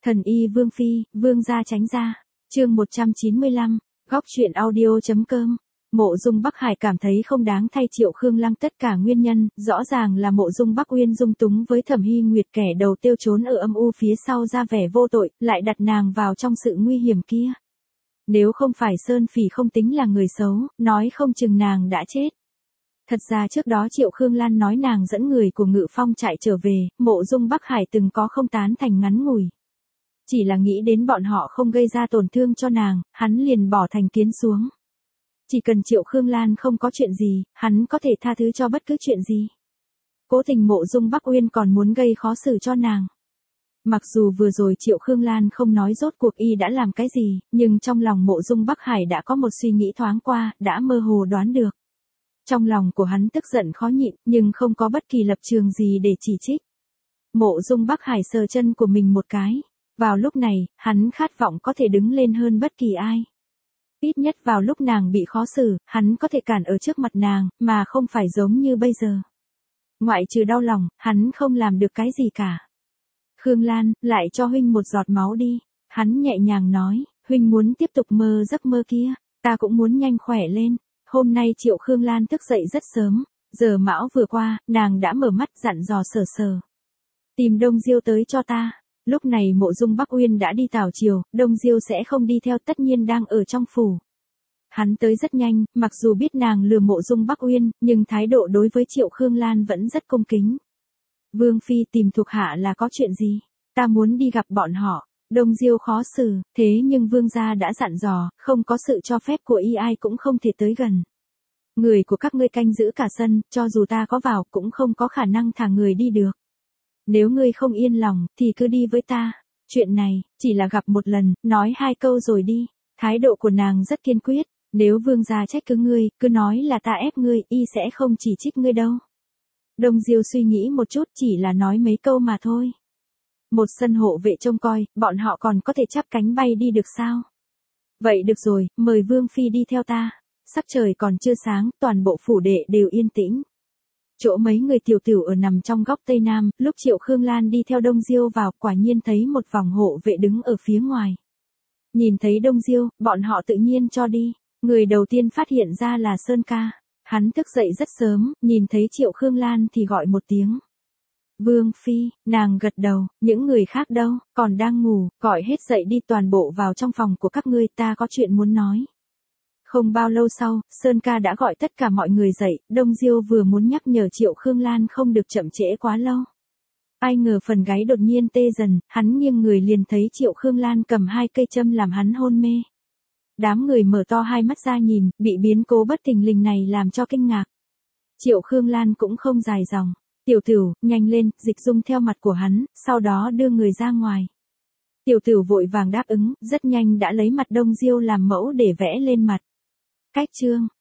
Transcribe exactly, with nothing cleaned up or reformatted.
Thần y Vương Phi, Vương gia tránh ra. Chương một trăm chín mươi lăm, góc truyện audio.com. Mộ Dung Bắc Hải cảm thấy không đáng thay Triệu Khương Lăng tất cả nguyên nhân, rõ ràng là Mộ Dung Bắc Uyên dung túng với Thẩm Hy Nguyệt kẻ đầu tiêu trốn ở âm u phía sau ra vẻ vô tội, lại đặt nàng vào trong sự nguy hiểm kia. Nếu không phải Sơn Phỉ không tính là người xấu, nói không chừng nàng đã chết. Thật ra trước đó Triệu Khương Lan nói nàng dẫn người của Ngự Phong trại trở về, Mộ Dung Bắc Hải từng có không tán thành ngắn ngủi. Chỉ là nghĩ đến bọn họ không gây ra tổn thương cho nàng, hắn liền bỏ thành kiến xuống. Chỉ cần Triệu Khương Lan không có chuyện gì, hắn có thể tha thứ cho bất cứ chuyện gì. Cố tình Mộ Dung Bắc Uyên còn muốn gây khó xử cho nàng. Mặc dù vừa rồi Triệu Khương Lan không nói rốt cuộc y đã làm cái gì, nhưng trong lòng Mộ Dung Bắc Hải đã có một suy nghĩ thoáng qua, đã mơ hồ đoán được. Trong lòng của hắn tức giận khó nhịn, nhưng không có bất kỳ lập trường gì để chỉ trích. Mộ Dung Bắc Hải sờ chân của mình một cái. Vào lúc này, hắn khát vọng có thể đứng lên hơn bất kỳ ai. Ít nhất vào lúc nàng bị khó xử, hắn có thể cản ở trước mặt nàng, mà không phải giống như bây giờ. Ngoại trừ đau lòng, hắn không làm được cái gì cả. Khương Lan, lại cho huynh một giọt máu đi. Hắn nhẹ nhàng nói, huynh muốn tiếp tục mơ giấc mơ kia, ta cũng muốn nhanh khỏe lên. Hôm nay Triệu Khương Lan thức dậy rất sớm, giờ mão vừa qua, nàng đã mở mắt dặn dò Sở Sở. Tìm Đông Diêu tới cho ta. Lúc này Mộ Dung Bắc Uyên đã đi tảo triều, Đông Diêu sẽ không đi theo, tất nhiên đang ở trong phủ. Hắn tới rất nhanh, mặc dù biết nàng lừa Mộ Dung Bắc Uyên, nhưng thái độ đối với Triệu Khương Lan vẫn rất cung kính. Vương Phi tìm thuộc hạ là có chuyện gì? Ta muốn đi gặp bọn họ. Đông Diêu khó xử, thế nhưng Vương gia đã dặn dò, không có sự cho phép của y ai cũng không thể tới gần. Người của các ngươi canh giữ cả sân, cho dù ta có vào cũng không có khả năng thả người đi được. Nếu ngươi không yên lòng, thì cứ đi với ta. Chuyện này, chỉ là gặp một lần, nói hai câu rồi đi. Thái độ của nàng rất kiên quyết. Nếu Vương gia trách cứ ngươi, cứ nói là ta ép ngươi, y sẽ không chỉ trích ngươi đâu. Đông Diêu suy nghĩ một chút, chỉ là nói mấy câu mà thôi. Một sân hộ vệ trông coi, bọn họ còn có thể chắp cánh bay đi được sao? Vậy được rồi, mời Vương Phi đi theo ta. Sắc trời còn chưa sáng, toàn bộ phủ đệ đều yên tĩnh. Chỗ mấy người tiểu tiểu ở nằm trong góc Tây Nam, lúc Triệu Khương Lan đi theo Đông Diêu vào, quả nhiên thấy một vòng hộ vệ đứng ở phía ngoài. Nhìn thấy Đông Diêu, bọn họ tự nhiên cho đi. Người đầu tiên phát hiện ra là Sơn Ca. Hắn thức dậy rất sớm, nhìn thấy Triệu Khương Lan thì gọi một tiếng. Vương Phi, nàng gật đầu, những người khác đâu, còn đang ngủ, gọi hết dậy đi, toàn bộ vào trong phòng của các ngươi, ta có chuyện muốn nói. Không bao lâu sau, Sơn Ca đã gọi tất cả mọi người dậy, Đông Diêu vừa muốn nhắc nhở Triệu Khương Lan không được chậm trễ quá lâu. Ai ngờ phần gáy đột nhiên tê dần, hắn nghiêng người liền thấy Triệu Khương Lan cầm hai cây châm làm hắn hôn mê. Đám người mở to hai mắt ra nhìn, bị biến cố bất thình lình này làm cho kinh ngạc. Triệu Khương Lan cũng không dài dòng. Tiểu Tửu, nhanh lên, dịch dung theo mặt của hắn, sau đó đưa người ra ngoài. Tiểu Tửu vội vàng đáp ứng, rất nhanh đã lấy mặt Đông Diêu làm mẫu để vẽ lên mặt. Cách chương,